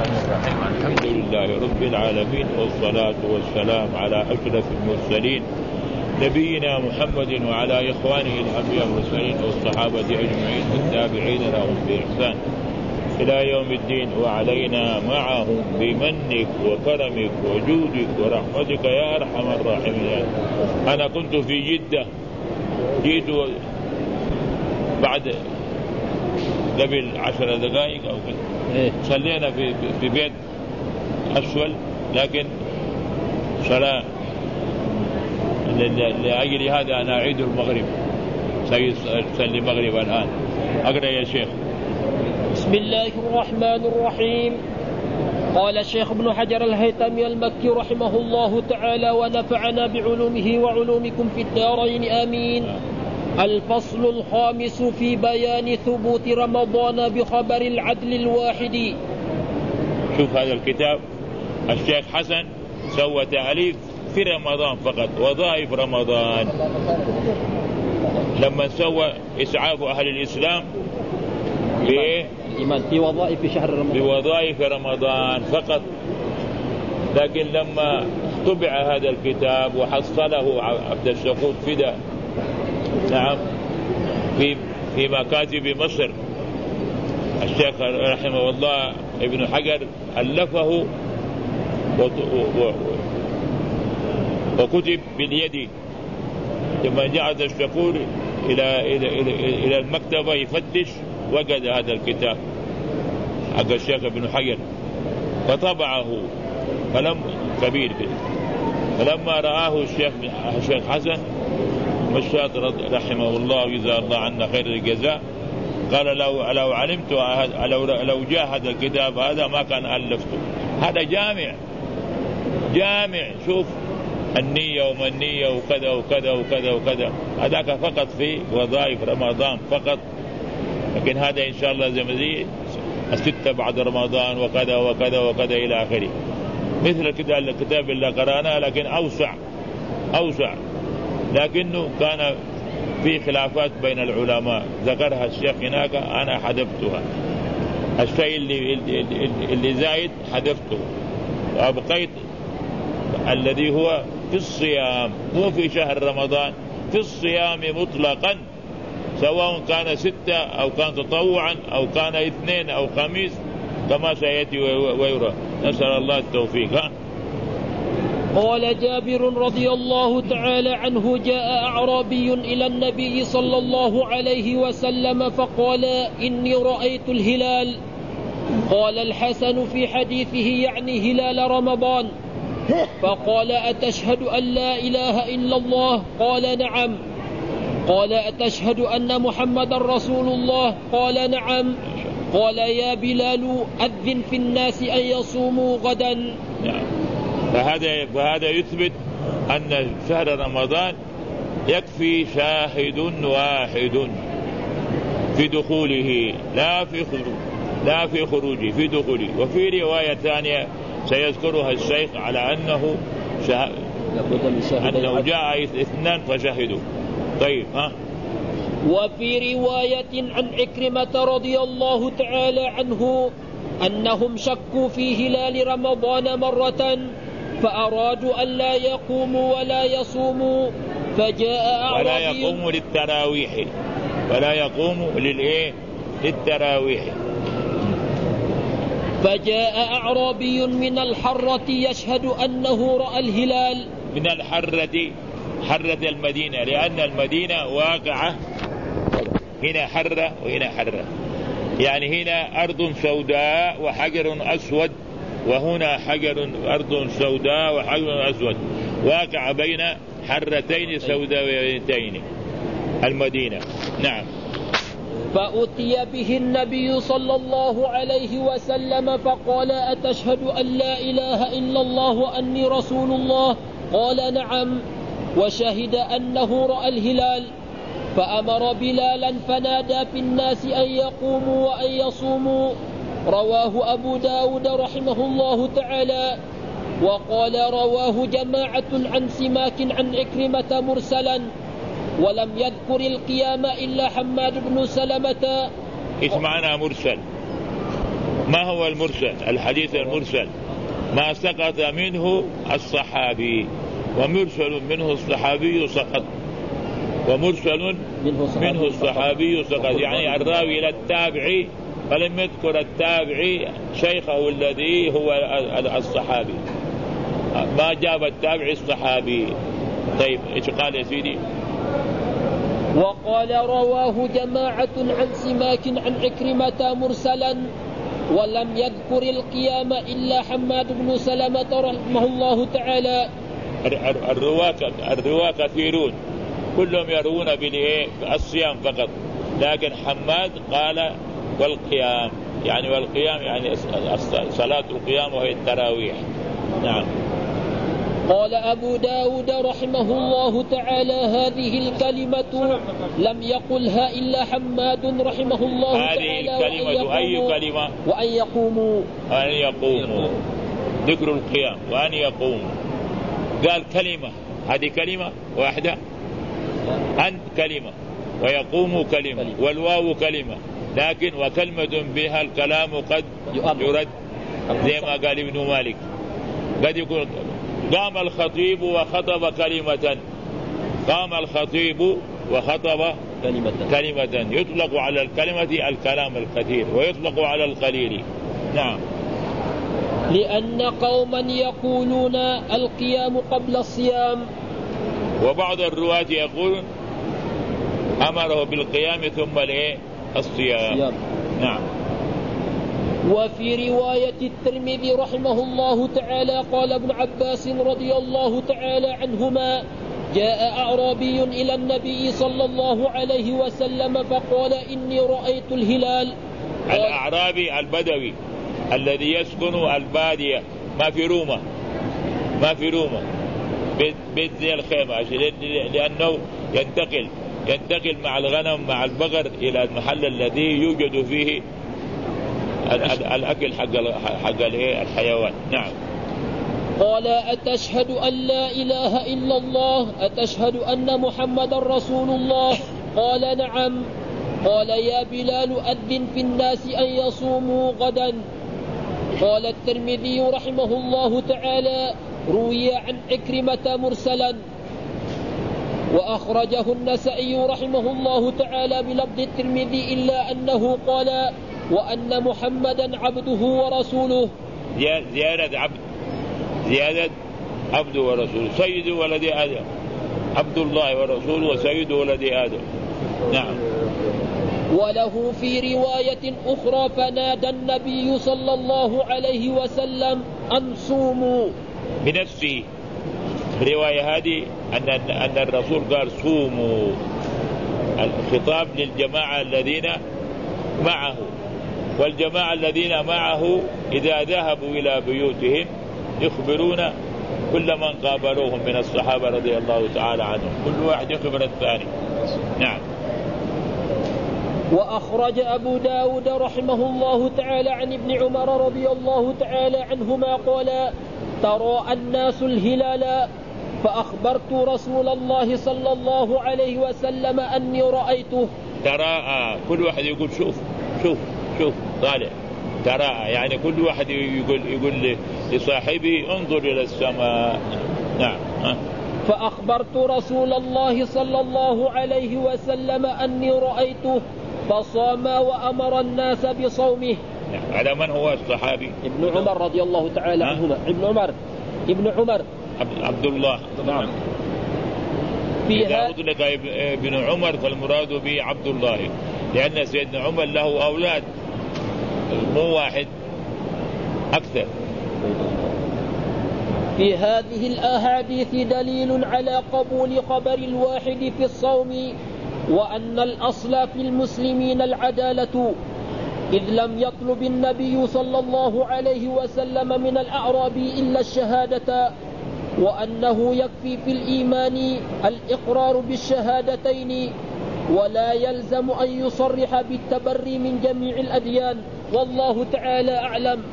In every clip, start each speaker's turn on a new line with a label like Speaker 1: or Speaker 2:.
Speaker 1: الرحمن الرحيم. الحمد لله رب العالمين، والصلاة والسلام على أشرف المرسلين نبينا محمد وعلى إخوانه الأنبياء والمرسلين والصحابة أجمعين والتابعين لهم بإحسان إلى يوم الدين، وعلينا معهم بمنك وكرمك وجودك ورحمتك يا أرحم الراحمين. أنا كنت في جدة، جيت بعد قبل 10 دقائق أو كذا، صلينا في بيت أسفل، لكن صلاة لأجل هذا أنا أعيد المغرب، سيصلي المغرب الآن. أقرأ يا شيخ.
Speaker 2: بسم الله الرحمن الرحيم. قال الشيخ ابن حجر الهيثمي المكي رحمه الله تعالى ونفعنا بعلومه وعلومكم في الدارين آمين. الفصل الخامس في بيان ثبوت رمضان بخبر العدل الواحد.
Speaker 1: شوف هذا الكتاب الشيخ حسن سوى تأليف في رمضان فقط، وظائف رمضان، لما سوى إسعاف أهل الإسلام
Speaker 2: في وظائف شهر رمضان،
Speaker 1: بوظائف رمضان فقط. لكن لما طبع هذا الكتاب وحصله عبد الشكور فدا، نعم، في مكاتب مصر، الشيخ رحمه الله ابن حجر ألفه وكتب باليد. لما جاء عبد الشكور إلى المكتبة يفتش، وجد هذا الكتاب حق الشيخ ابن حجر فطبعه، كبير كده. فلما رآه الشيخ حسن مشاط رحمه الله وجزاه الله عنا خير الجزاء، قال لو علمت لو جاء هذا الكتاب هذا ما كان ألفته. هذا جامع، شوف النية ومنية وكذا وكذا وكذا وكذا، هذاك فقط في وظائف رمضان فقط. لكن هذا إن شاء الله زي ما زي 6 بعد رمضان وكذا وكذا وكذا إلى آخره، مثل كده الكتاب اللي قرأناه، لكن أوسع، لكنه كان في خلافات بين العلماء ذكرها الشيخ هناك، أنا حذفتها. الشيء اللي زايد حذفته وأبقيت الذي هو في الصيام، مو في شهر رمضان، في الصيام مطلقا، سواء كان 6 أو كان تطوعا أو كان 2 أو خميس، كما سيأتي ويرى. نسأل الله التوفيق.
Speaker 2: قال جابر رضي الله تعالى عنه جاء أعرابي إلى النبي صلى الله عليه وسلم فقال إني رأيت الهلال. قال الحسن في حديثه يعني هلال رمضان، فقال أتشهد أن لا إله إلا الله؟ قال نعم. قال أتشهد أن محمد رسول الله؟ قال نعم. قال يا بلال أذن في الناس أن يصوموا غدا.
Speaker 1: نعم. فهذا يثبت أن شهر رمضان يكفي شاهد واحد في دخوله، لا في خروجه، في دخوله. وفي رواية ثانية سيذكرها الشيخ على أنه جاء 2 فشهدوا. طيب،
Speaker 2: وفي رواية عن عكرمة رضي الله تعالى عنه أنهم شكوا في هلال رمضان مرة فأرادوا أن لا يقوموا ولا يصوموا، فجاء أعرابي
Speaker 1: ولا يقوموا للتراويح، ولا يقوموا للتراويح.
Speaker 2: فجاء أعرابي من الحرة يشهد أنه رأى الهلال.
Speaker 1: من حرة المدينة، لأن المدينة واقعة، هنا حرة وهنا حرة، يعني هنا أرض سوداء وحجر أسود، وهنا أرض سوداء وحجر أسود، واقع بين حرتين سوداويتين المدينة. نعم.
Speaker 2: فأتي به النبي صلى الله عليه وسلم فقال أتشهد أن لا إله إلا الله وأني رسول الله؟ قال نعم. وشهد أنه رأى الهلال، فأمر بلالا فنادى في الناس أن يقوموا وأن يصوموا. رواه أبو داود رحمه الله تعالى. وقال رواه جماعة عن سماك عن عكرمة مرسلا، ولم يذكر القيام إلا حماد بن سلمة.
Speaker 1: إيش معنى مرسل؟ ما هو المرسل؟ الحديث المرسل ما سقط منه الصحابي، ومرسل منه الصحابي سقط، ومرسل منه الصحابي سقط، يعني الراوي إلى التابعي فلم يذكر التابعي شيخه الذي هو الصحابي، ما جاب التابعي الصحابي. طيب ايش قال يا سيدي؟
Speaker 2: وقال رواه جماعة عن سماك عن عكرمة مرسلا، ولم يذكر القيام إلا حماد بن سلمة رحمه الله تعالى.
Speaker 1: الرواة كثيرون كلهم يروون بالصيام فقط، لكن حماد قال والقيام، يعني والقيام يعني صلاة القيام وهي التراويح. نعم.
Speaker 2: قال أبو داود رحمه الله تعالى هذه الكلمة لم يقلها إلا حماد رحمه الله تعالى.
Speaker 1: هذه الكلمة أي كلمة؟
Speaker 2: وأن يقوموا.
Speaker 1: أن يقوموا، ذكر القيام وأن يقوموا. قال كلمة، هذه كلمة واحدة، أن كلمة ويقوم كلمة والواو كلمة، لكن وكلمة بها الكلام قد يرد، زي ما قال ابن مالك قد يكون قام الخطيب وخطب كلمة، قام الخطيب وخطب كلمة، يطلق على الكلمة الكلام الكثير ويطلق على القليل. نعم.
Speaker 2: لأن قوما يقولون القيام قبل الصيام،
Speaker 1: وبعض الرواة يقول أمره بالقيام ثم الصيام. نعم.
Speaker 2: وفي رواية الترمذي رحمه الله تعالى قال ابن عباس رضي الله تعالى عنهما جاء أعرابي إلى النبي صلى الله عليه وسلم فقال إني رأيت الهلال.
Speaker 1: الأعرابي البدوي الذي يسكن البادية، ما في رومة بيت زي الخيمة، لأنه ينتقل مع الغنم مع البقر إلى المحل الذي يوجد فيه الأكل حق الحيوان. نعم.
Speaker 2: قال أتشهد أن لا إله إلا الله؟ أتشهد أن محمد رسول الله؟ قال نعم. قال يا بلال أذن في الناس أن يصوموا غدا. قال الترمذي رحمه الله تعالى روي عن عكرمة مرسلا، وأخرجه النسائي رحمه الله تعالى بلفظ الترمذي إلا أنه قال وأن محمدا عبده ورسوله.
Speaker 1: زيادة عبد ورسوله، سيد ولد آدم، عبد الله ورسوله وسيد ولد آدم. نعم.
Speaker 2: وله في رواية أخرى فنادى النبي صلى الله عليه وسلم أن صوموا
Speaker 1: بنفسه. الرواية هذه أن الرسول قال صوموا، الخطاب للجماعة الذين معه، والجماعة الذين معه إذا ذهبوا إلى بيوتهم يخبرون كل من قابلوهم من الصحابة رضي الله تعالى عنهم، كل واحد يخبر الثاني. نعم.
Speaker 2: وأخرج أبو داود رحمه الله تعالى عن ابن عمر رضي الله تعالى عنهما قال ترى الناس الهلال فأخبرت رسول الله صلى الله عليه وسلم أني رأيته.
Speaker 1: ترى كل واحد يقول شوف طالع، ترى يعني كل واحد يقول لصاحبه انظر إلى السماء. نعم.
Speaker 2: فأخبرت رسول الله صلى الله عليه وسلم أني رأيته فصام وأمر الناس بصومه.
Speaker 1: على من هو الصحابي؟
Speaker 2: ابن عمر رضي الله تعالى عنهما. ابن عمر
Speaker 1: عبد الله. نعم. إذا أطلق ابن عمر فالمراد به عبد الله، لأن سيدنا عمر له أولاد مو واحد، أكثر.
Speaker 2: في هذه الأحاديث دليل على قبول خبر الواحد في الصوم، وأن الأصل في المسلمين العدالة، إذ لم يطلب النبي صلى الله عليه وسلم من الأعرابي إلا الشهادة، وأنه يكفي في الإيمان الإقرار بالشهادتين، ولا يلزم أن يصرح بالتبري من جميع الأديان، والله تعالى أعلم.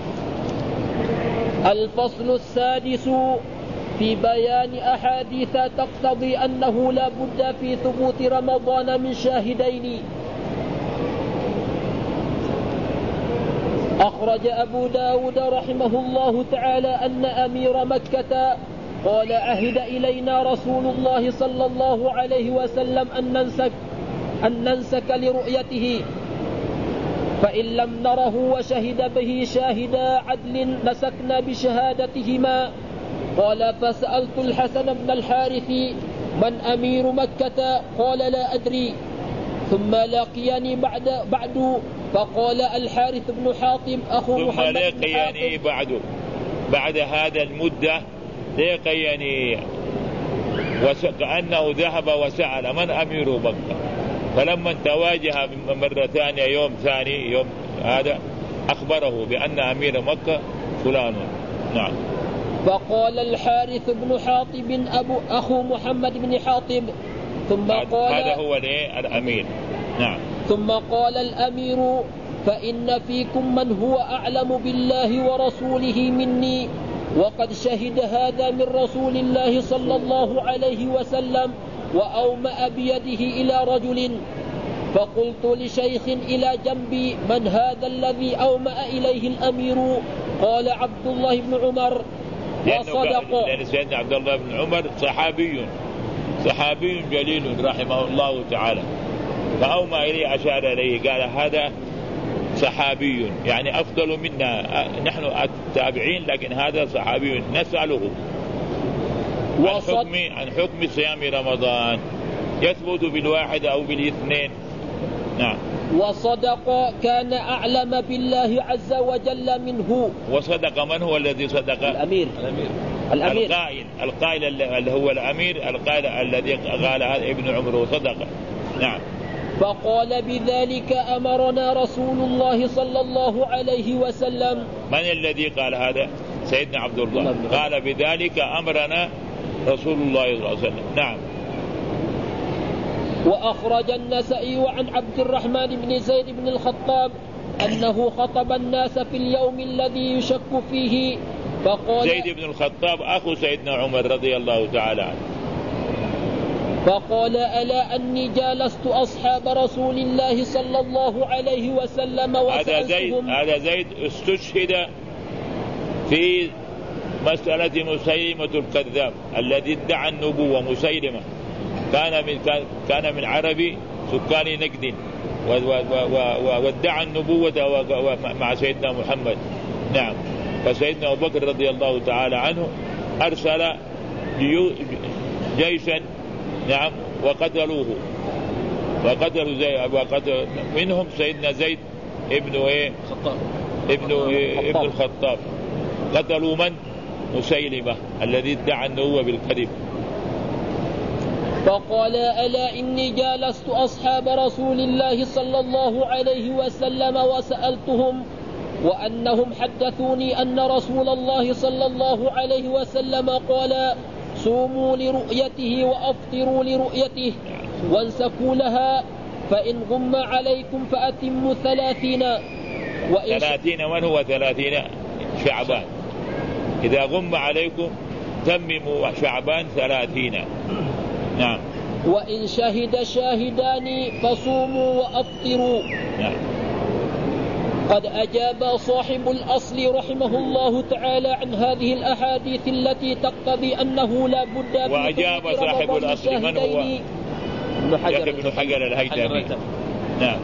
Speaker 2: الفصل السادس في بيان أحاديث تقتضي أنه لا بد في ثبوت رمضان من شاهدين. أخرج أبو داود رحمه الله تعالى أن أمير مكة قال عهد إلينا رسول الله صلى الله عليه وسلم أن ننسك لرؤيته، فإن لم نره وشهد به شاهدا عدل نسكنا بشهادتهما. قال فسألت الحسن بن الحارث من أمير مكة؟ قال لا أدري. ثم لقيني بعد فقال الحارث بن حاطب أخو محمد بن حاطب.
Speaker 1: ثم لقيني بعد هذا المدة لقيني وكأنه ذهب وسأل من أمير مكة، فلما تواجه مرة ثانية يوم ثاني يوم هذا أخبره بأن أمير مكة فلان. نعم.
Speaker 2: فقال الحارث بن حاطب أخو محمد بن حاطب ثم قال
Speaker 1: هذا هو الأمير. نعم.
Speaker 2: ثم قال الأمير فإن فيكم من هو أعلم بالله ورسوله مني، وقد شهد هذا من رسول الله صلى الله عليه وسلم، وأومأ بيده إلى رجل. فقلت لشيخ إلى جنبي من هذا الذي أومأ إليه الأمير؟ قال عبد الله بن عمر. وصدق،
Speaker 1: لأن سيدنا عبد الله بن عمر صحابي جليل رحمه الله تعالى، فأومأ إليه أشار إليه قال هذا صحابي يعني أفضل منا نحن التابعين، لكن هذا صحابي نسأله عن حكم صيام رمضان يثبت بالواحد أو بالاثنين. نعم.
Speaker 2: وصدق كان أعلم بالله عز وجل منه.
Speaker 1: وصدق من هو الذي صدق؟
Speaker 2: الأمير.
Speaker 1: القائل اللي هو الأمير، القائل الذي قال هذا ابن عمر وصدق. نعم.
Speaker 2: فقال بذلك أمرنا رسول الله صلى الله عليه وسلم.
Speaker 1: من الذي قال هذا؟ سيدنا عبد الله قال بذلك أمرنا رسول الله صلى الله عليه وسلم. نعم.
Speaker 2: وأخرج النسائي عن عبد الرحمن بن زيد بن الخطاب أنه خطب الناس في اليوم الذي يشك فيه فقال
Speaker 1: زيد بن الخطاب أخو سيدنا عمر رضي الله تعالى عنه.
Speaker 2: فقال ألا أني جالست أصحاب رسول الله صلى الله عليه وسلم وسألتهم.
Speaker 1: هذا زيد استشهد في مسألة مسيلمة الكذاب الذي ادعى النبوة. مسيلمة كان من عرب سكان نجد وادعى النبوة مع سيدنا محمد. نعم. فسيدنا أبو بكر رضي الله تعالى عنه أرسل جيشا نعم وقتلوا منهم سيدنا زيد ابن الخطاب. قتلوا من؟ مسيلمة الذي ادعى النبوة بالكذب.
Speaker 2: فقال ألا إني جالست أصحاب رسول الله صلى الله عليه وسلم وسألتهم وأنهم حدثوني أن رسول الله صلى الله عليه وسلم قال صوموا لرؤيته وأفطروا لرؤيته وانسكوا لها، فإن غم عليكم فأتموا 30.
Speaker 1: 30 من هو 30 شعبان. إذا غم عليكم تمموا شعبان 30. نعم.
Speaker 2: وإن شهد شاهدان فصوموا وأفطروا.
Speaker 1: نعم.
Speaker 2: قد أجاب صاحب الأصل رحمه الله تعالى عن هذه الأحاديث التي تقتضي أنه لا بد.
Speaker 1: وأجاب صاحب الأصل من هو؟ ابن حجر الهيثمي. نعم.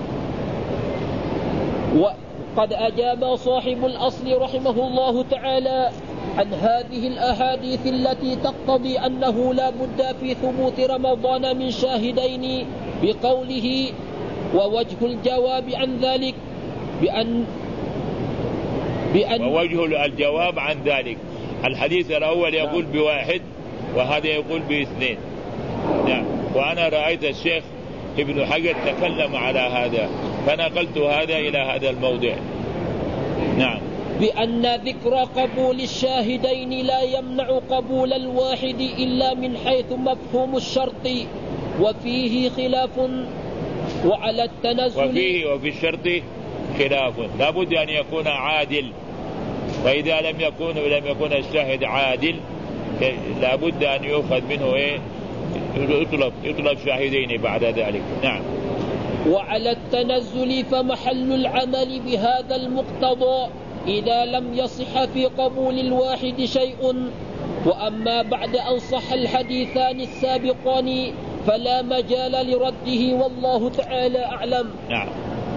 Speaker 2: وقد أجاب صاحب الأصل رحمه الله تعالى عن هذه الأحاديث التي تقتضي أنه لا بد في ثبوت رمضان من شاهدين بقوله ووجه الجواب عن ذلك
Speaker 1: ووجه الجواب عن ذلك الحديث الأول يقول بواحد وهذا يقول باثنين. نعم. وأنا رأيت الشيخ ابن حجر تكلم على هذا فنقلت هذا إلى هذا الموضع. نعم.
Speaker 2: بأن ذكر قبول الشاهدين لا يمنع قبول الواحد إلا من حيث مفهوم الشرط وفيه خلاف وعلى التنزل
Speaker 1: وفي الشرط خلاف لا بد أن يكون عادل، وإذا لم يكن الشاهد عادل لا بد أن يؤخذ منه يطلب شاهدين بعد ذلك. نعم.
Speaker 2: وعلى التنزل فمحل العمل بهذا المقتضى إذا لم يصح في قبول الواحد شيء. وأما بعد أن صح الحديثان السابقان فلا مجال لرده والله تعالى أعلم.
Speaker 1: نعم.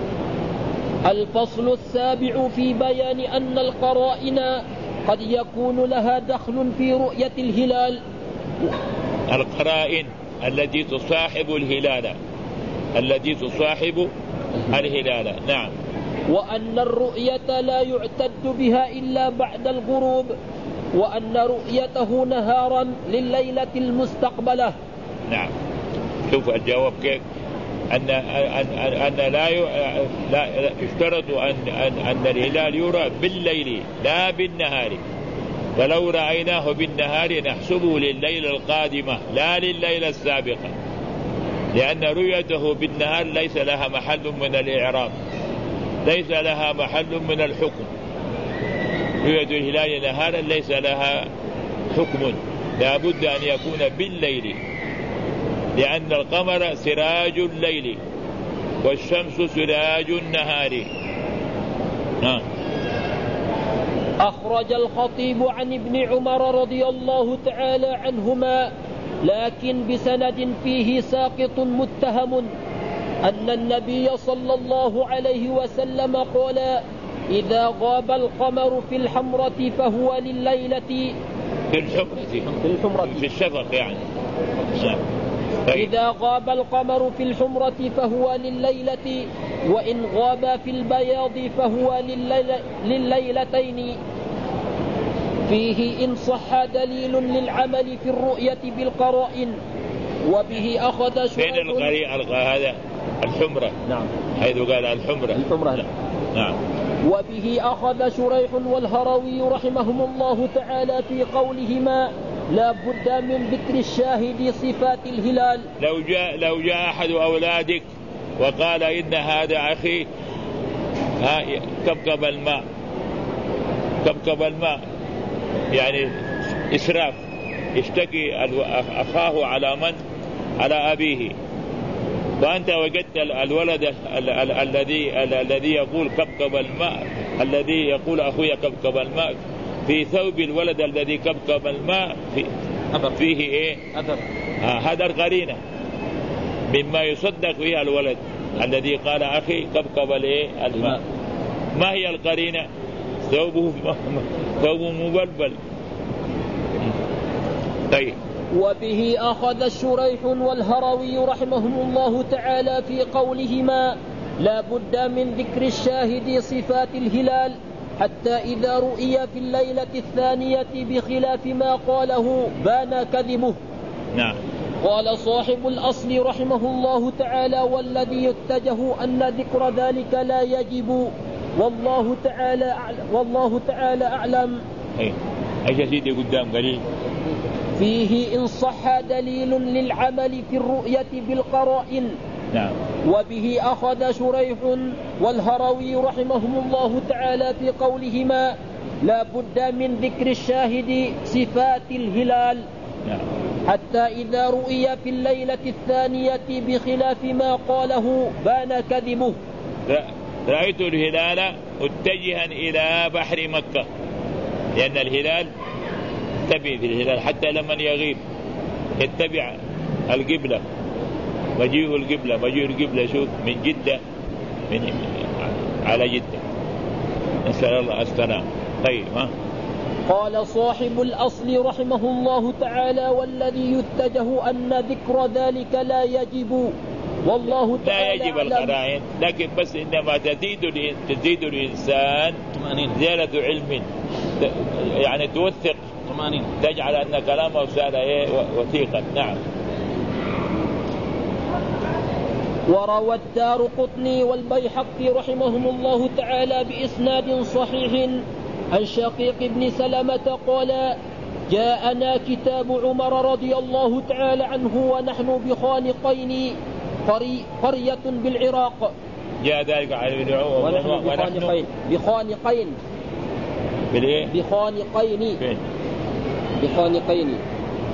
Speaker 2: الفصل السابع في بيان أن القرائن قد يكون لها دخل في رؤية الهلال.
Speaker 1: القرائن التي تصاحب الهلال نعم.
Speaker 2: وأن الرؤية لا يعتد بها إلا بعد الغروب، وأن رؤيته نهارا لليلة المستقبلة.
Speaker 1: نعم. شوف الجواب كيف، أن لا يشترط أن الهلال يرى بالليل لا بالنهار، فلو رأيناه بالنهار نحسبه لليلة القادمة لا لليلة السابقة، لأن رؤيته بالنهار ليس لها محل من الإعراب، ليس لها محل من الحكم. رؤية الهلال نهارا ليس لها حكم، لا بد أن يكون بالليل، لأن القمر سراج الليل والشمس سراج النهار.
Speaker 2: أخرج الخطيب عن ابن عمر رضي الله تعالى عنهما لكن بسند فيه ساقط متهم أن النبي صلى الله عليه وسلم قال: إذا غاب القمر في الحمرة فهو لليلة
Speaker 1: في الشفق يعني.
Speaker 2: إذا غاب القمر في الحمرة فهو لليلة، وإن غاب في البياض فهو لليلتين. فيه إن صح دليل للعمل في الرؤية بالقرائن، وبه أخذ شريح.
Speaker 1: فين هذا الحمرة؟
Speaker 2: نعم.
Speaker 1: حيث قال الحمرة. نعم.
Speaker 2: وبه أخذ شريح والهروي رحمهم الله تعالى في قولهما: لا بد من ذكر الشاهد صفات الهلال.
Speaker 1: لو جاء أحد أولادك وقال إن هذا أخي كبكب الماء يعني إسراف، يشتكي أخاه على أبيه، فأنت وجدت الولد الذي يقول كبكب الماء، الذي يقول أخويا كبكب الماء، في ثوب الولد الذي كبكب الماء فيه إيه؟ هذا القرينة مما يصدق فيها الولد الذي قال أخي كبكب الماء. ما هي القرينة؟ ثوبه مبلبل. طيب.
Speaker 2: وبه أخذ الشريح والهروي رحمهم الله تعالى في قولهما: لا بد من ذكر الشاهد صفات الهلال حتى إذا رؤي في الليلة الثانية بخلاف ما قاله بان كذبه.
Speaker 1: نعم.
Speaker 2: قال صاحب الأصل رحمه الله تعالى: والذي يتجه أن ذكر ذلك لا يجب، والله تعالى أعلم.
Speaker 1: أيش سيدي قدام قليل.
Speaker 2: فيه إن صح دليل للعمل في الرؤية بالقرائن.
Speaker 1: نعم.
Speaker 2: وبه أخذ شريح والهروي رحمهم الله تعالى في قولهما: لا بد من ذكر الشاهد صفات الهلال.
Speaker 1: نعم.
Speaker 2: حتى إذا رؤي في الليلة الثانية بخلاف ما قاله بان كذبه.
Speaker 1: رأيت الهلال متجها إلى بحر مكة، لأن الهلال يتبع في الهلال حتى لمن يغيب يتبع القبلة، مجيء القبلة شوف من جدة على جدة، نسأل الله السلام. طيب.
Speaker 2: قال صاحب الأصل رحمه الله تعالى: والذي يتجه أن ذكر ذلك لا يجب، والله تعالى
Speaker 1: لا يجب القرائن، لكن بس إنما تزيد الإنسان زيادة علم، يعني توثق، تجعل أن كلامه سال وثيقا. نعم.
Speaker 2: وروى الدارقطني والبيهقي رحمهم الله تعالى بإسناد صحيح عن شقيق بن سلمة قال: جاءنا كتاب عمر رضي الله تعالى عنه ونحن بخانقين قرية بالعراق.
Speaker 1: جاء ذلك على ابن عمر
Speaker 2: ونحن بخانقين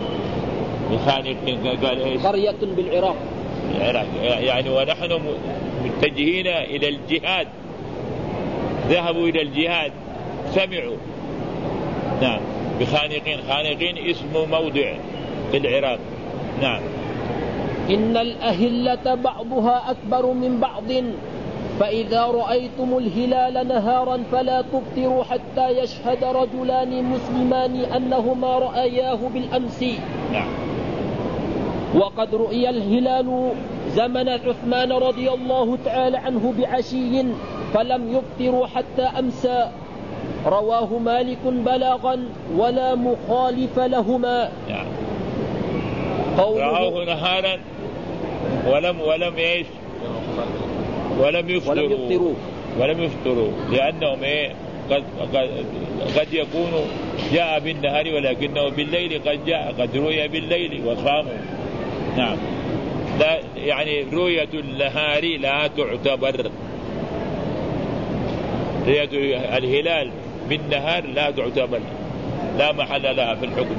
Speaker 1: قال إيش؟
Speaker 2: قرية بالعراق.
Speaker 1: يعني ونحن متجهين إلى الجهاد، ذهبوا إلى الجهاد سمعوا. نعم. بخانقين، خانقين اسم موضع في العراق. نعم.
Speaker 2: إن الأهلة بعضها أكبر من بعض، فإذا رأيتم الهلال نهارا فلا تفطروا حتى يشهد رجلان مسلمان أنهما رأياه بالأمس.
Speaker 1: نعم.
Speaker 2: وقد رؤي الهلال زمن عثمان رضي الله تعالى عنه بعشي فلم يفطروا حتى أمسى. رواه مالك بلاغا ولا مخالف لهما.
Speaker 1: نعم. رأوه نهارا ولم ايش؟ ولم يفطروا لأنهم قد يكون جاء بالنهار ولكنه بالليل قد رؤي بالليل وصاموا. نعم. لا يعني رؤية النهار لا تعتبر، رؤية الهلال بالنهار لا تعتبر، لا محل لها في الحكم.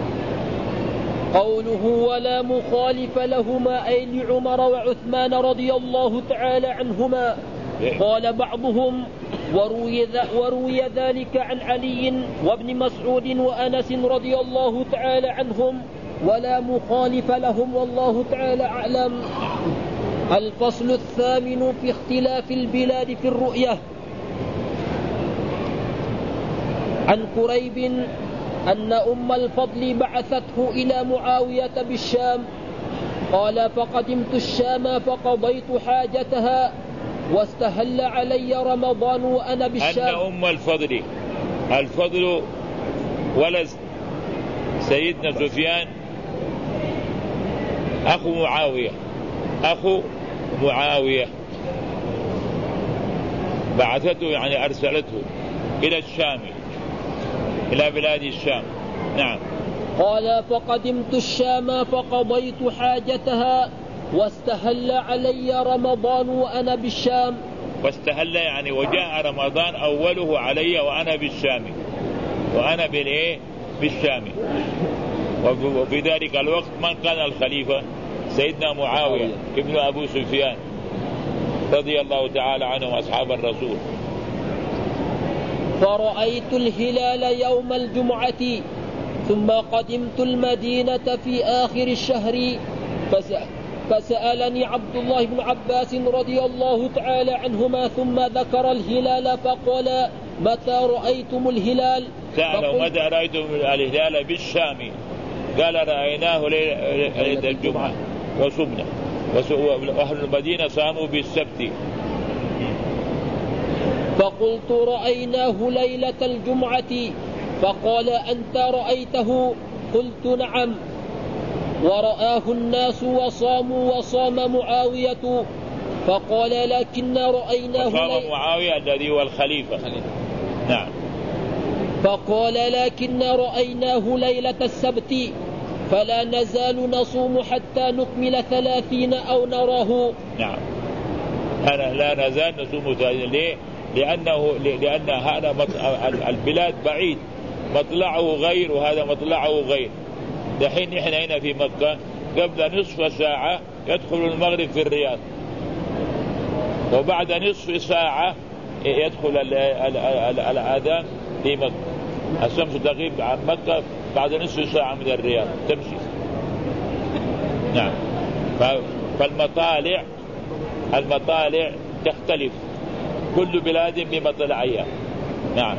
Speaker 2: قوله ولا مخالف لهما أي لعمر وعثمان رضي الله تعالى عنهما. قال بعضهم وروي ذلك عن علي وابن مسعود وأنس رضي الله تعالى عنهم ولا مخالف لهم والله تعالى أعلم. الفصل الثامن في اختلاف البلاد في الرؤية. عن كريب أن أم الفضل بعثته إلى معاوية بالشام، قال فقدمت الشام فقضيت حاجتها واستهل علي رمضان وأنا بالشام.
Speaker 1: أن أم الفضل ولد سيدنا سفيان أخو معاوية بعثته يعني أرسلته إلى الشام، إلى بلاد الشام. نعم.
Speaker 2: قال فقدمت الشام فقضيت حاجتها واستهل علي رمضان وأنا بالشام.
Speaker 1: واستهل يعني وجاء رمضان أوله علي وأنا بالشام، وأنا بالشام. وفي ذلك الوقت من كان الخليفة؟ سيدنا معاوية ابن أبو سفيان رضي الله تعالى عنه وأصحاب الرسول.
Speaker 2: فرأيت الهلال يوم الجمعة ثم قدمت المدينة في آخر الشهر فسألني عبد الله بن عباس رضي الله تعالى عنهما ثم ذكر الهلال فقال متى رأيتم الهلال؟
Speaker 1: سأله متى رأيتم الهلال بالشام؟ قال رأيناه ليلة الجمعة وصمنا، وأهل المدينة صاموا بالسبت.
Speaker 2: فقلت رأيناه ليلة الجمعة، فقال أنت رأيته؟ قلت نعم. ورآه الناس وصاموا وصام معاوية، فقال لكن رأيناه
Speaker 1: وصام معاوية الذي هو الخليفة. نعم.
Speaker 2: فقال لكن رأيناه ليلة السبت فلا نزال نصوم حتى نكمل 30 أو نراه.
Speaker 1: نعم. لا نزال نصوم 30. ليه؟ لأن هذا البلاد بعيد، مطلعه غير وهذا مطلعه غير. دحين نحن هنا في مكة قبل نصف ساعة يدخل المغرب في الرياض، وبعد نصف ساعة يدخل الأذان في مكة. الشمس تغيب عن مكة بعد نصف ساعة من الرياض تمشي. نعم. فالمطالع تختلف، كل بلاد بمطلعها. نعم.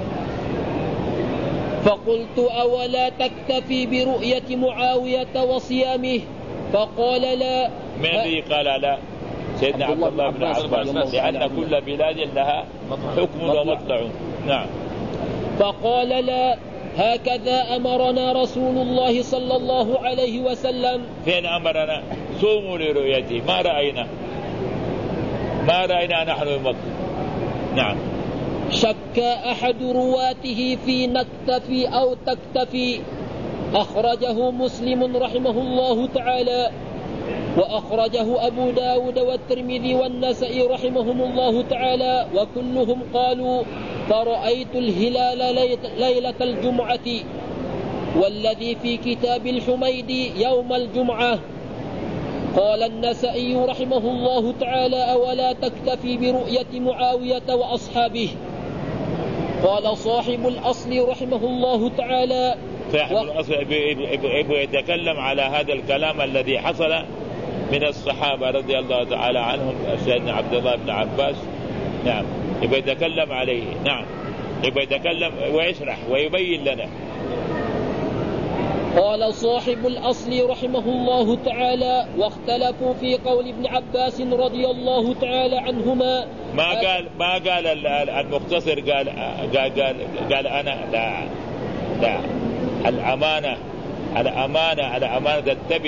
Speaker 2: فقلت أولا تكتفي برؤية معاوية وصيامه؟ فقال لا.
Speaker 1: من الذي قال لا؟ سيدنا عبد الله بن عباس، لأن كل بلاد لها حكم ومطلع. نعم.
Speaker 2: فقال لا، هكذا أمرنا رسول الله صلى الله عليه وسلم.
Speaker 1: فين أمرنا؟ صوموا لرؤيته. ما رأينا نحن في مكة. نعم.
Speaker 2: شك أحد رواته في نكتفي أو تكتفي. أخرجه مسلم رحمه الله تعالى، وأخرجه أبو داود والترمذي والنسائي رحمهم الله تعالى، وكلهم قالوا فرأيت الهلال ليلة الجمعة، والذي في كتاب الحميدي يوم الجمعة. قال النسائي رحمه الله تعالى: أولا تكتفي برؤية معاوية وأصحابه؟ قال صاحب الأصل رحمه الله تعالى:
Speaker 1: صاحب الأصل يتكلم على هذا الكلام الذي حصل من الصحابة رضي الله تعالى عنهم، سيدنا عبد الله بن عباس. نعم، يبقى يتكلم عليه. نعم، يبقى يتكلم ويشرح ويبين لنا.
Speaker 2: قال صاحب الأصل رحمه الله تعالى: واختلفوا في قول ابن عباس رضي الله تعالى عنهما.
Speaker 1: ما قال المختصر قال أنا لا الأمانة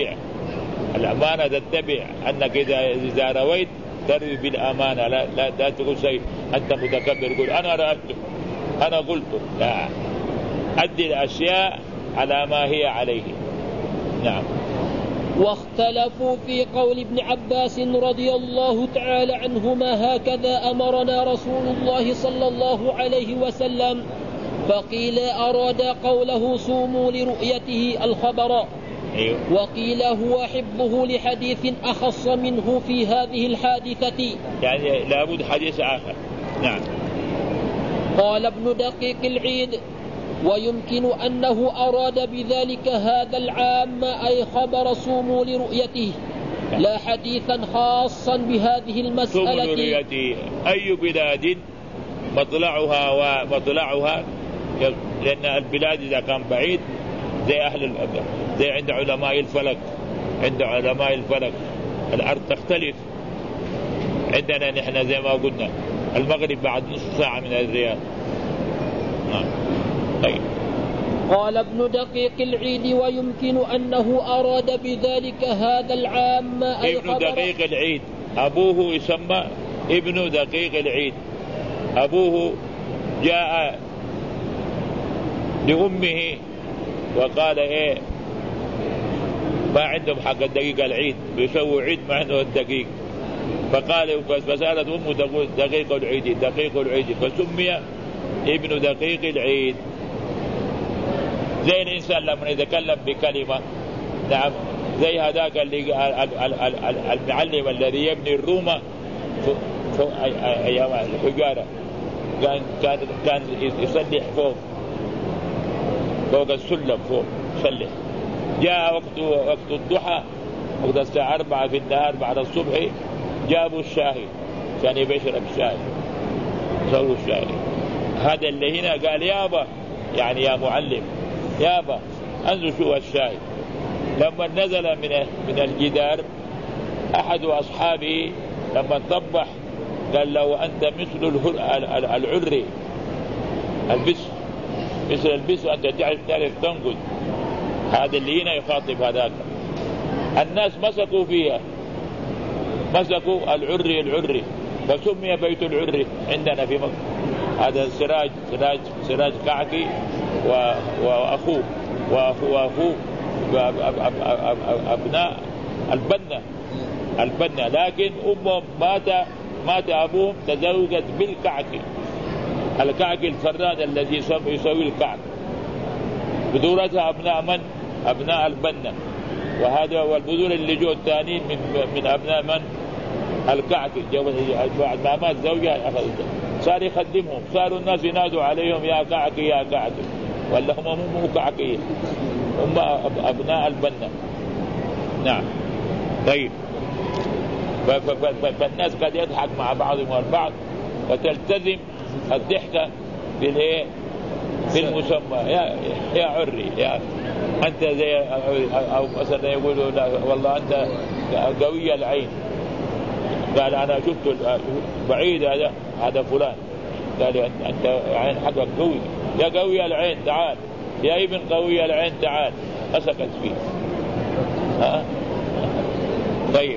Speaker 1: تتبع أنك إذا رويت تروي بالأمانة. لا تقول شيء أنت متكبر قل أنا رأيته أنا قلته. لا، أدي الأشياء على ما هي عليه. نعم.
Speaker 2: واختلفوا في قول ابن عباس رضي الله تعالى عنهما: هكذا أمرنا رسول الله صلى الله عليه وسلم. فقيل أراد قوله صوموا لرؤيته الخبر. وقيل هو حفظه لحديث أخص منه في هذه الحادثة،
Speaker 1: يعني لابد حديث آخر. نعم.
Speaker 2: قال ابن دقيق العيد: ويمكن أنه أراد بذلك هذا العام، أي خبر صوموا لرؤيته، لا حديثا خاصا بهذه المسألة.
Speaker 1: صوموا لرؤيته أي بلاد مطلعها لأن البلاد إذا كان بعيد زي عند علماء الفلك الأرض تختلف. عندنا نحن زي ما قلنا المغرب بعد نصف ساعة من الرياض. طيب.
Speaker 2: قال ابن دقيق العيد: ويمكن أنه أراد بذلك هذا العام، أي
Speaker 1: ابن دقيق العيد أبوه يسمى ابن دقيق العيد. أبوه جاء لأمه وقال ما عندهم حق الدقيق العيد، بيسووا عيد ما عندهم الدقيق. فقال فسألت أمه تقول دقيق العيد فسمي ابن دقيق العيد. زي الإنسان لما يتكلم بكلمة، نعم، زي هذاك اللي المعلم الذي يبني الرومة أيام الحجارة كان يصلح فوق السلم فوق يصلح. جاء وقت الضحى وقت الساعة 4 في النهار بعد الصبح جابوا الشاهي كان يشرب الشاي، سووا الشاي. هذا اللي هنا قال يابا، يعني يا معلم يابا انزل شو الشاي. لما نزل من الجدار أحد أصحابه لما طبح قال لو أنت مثل العري مثل البس وأنت تعرف تنقذ. هذا اللي هنا يخاطب هذاك. الناس مسكوا فيها، مسكوا العري فسمي بيت العري عندنا في مكة. هذا سراج كعكي وأخوه أبناء البنة، لكن أمهم مات أبوهم تزوجت بالكعكي، الكعكي الفراد الذي يسوي الكعك. بذورتها أبناء من؟ أبناء البنة. وهذا والبذور اللي جو الثاني من أبناء من؟ الكعكي. بعد ما مات زوجها أخذته، صار يخدمهم، صاروا الناس ينادوا عليهم يا كعكي يا كعكي، ولا هم مو كعكيين، هم أبناء البنة. نعم. طيب. فالناس قد يضحك مع بعضهم البعض فتلتزم الضحكة في المسمى. يا عري، يا أنت زي، أو مثلا يقولوا لا والله أنت قوي العين. قال أنا شفت بعيد هذا فلان. قال أنت عين حقك قوي، يا قوي العين تعال، يا ابن قوي العين تعال. أسكت فيه. طيب.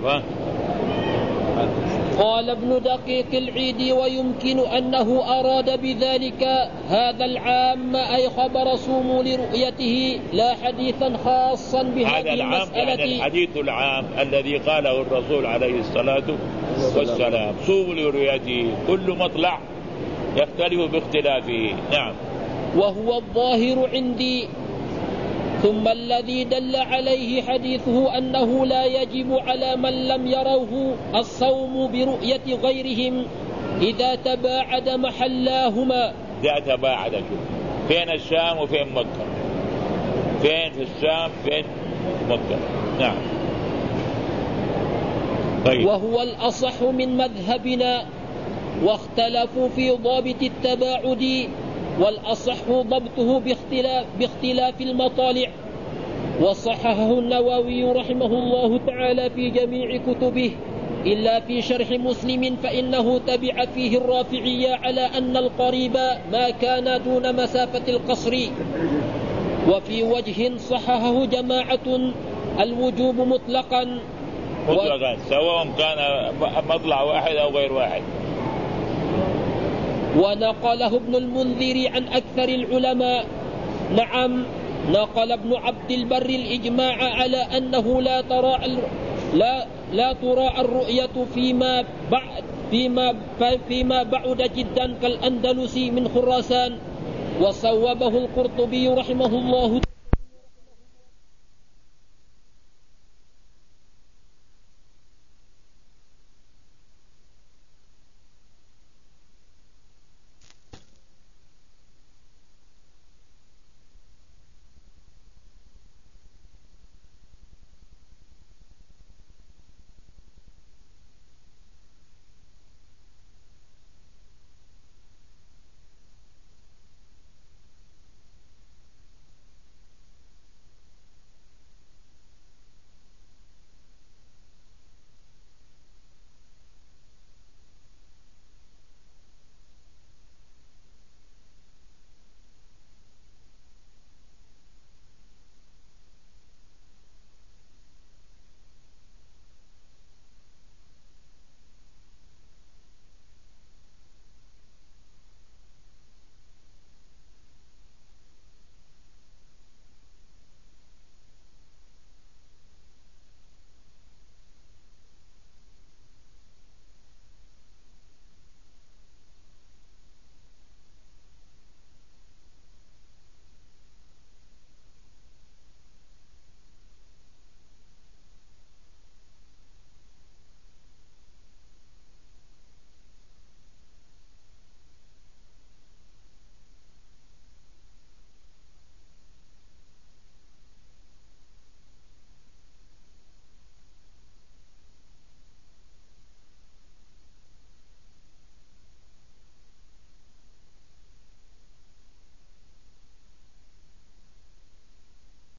Speaker 2: قال ابن دقيق العيد: ويمكن أنه أراد بذلك هذا العام، أي خبر صوموا لرؤيته، لا حديثا خاصا بهذه المسألة.
Speaker 1: يعني الحديث العام الذي قاله الرسول عليه الصلاة والسلام: صوموا لرؤيته، كل مطلع يختلف باختلافه. نعم.
Speaker 2: وهو الظاهر عندي. ثم الذي دل عليه حديثه أنه لا يجب على من لم يروه الصوم برؤية غيرهم إذا تباعد محلاهما.
Speaker 1: إذا تباعد، شوف فين الشام وفين مكة، فين في الشام فين مكة. نعم. طيب.
Speaker 2: وهو الأصح من مذهبنا، واختلفوا في ضابط التباعد، والأصح ضبطه باختلاف المطالع، وصححه النووي رحمه الله تعالى في جميع كتبه إلا في شرح مسلم، فإنه تبع فيه الرافعية على أن القريب ما كان دون مسافة القصر. وفي وجه صححه جماعة الوجوب مطلقا
Speaker 1: سواء كان مطلع واحد أو غير واحد.
Speaker 2: ونقله ابن المنذر عن أكثر العلماء. نعم، نقل ابن عبد البر الإجماع على أنه لا ترى الرؤية فيما بعد جدا كالأندلس من خراسان. وصوبه القرطبي رحمه الله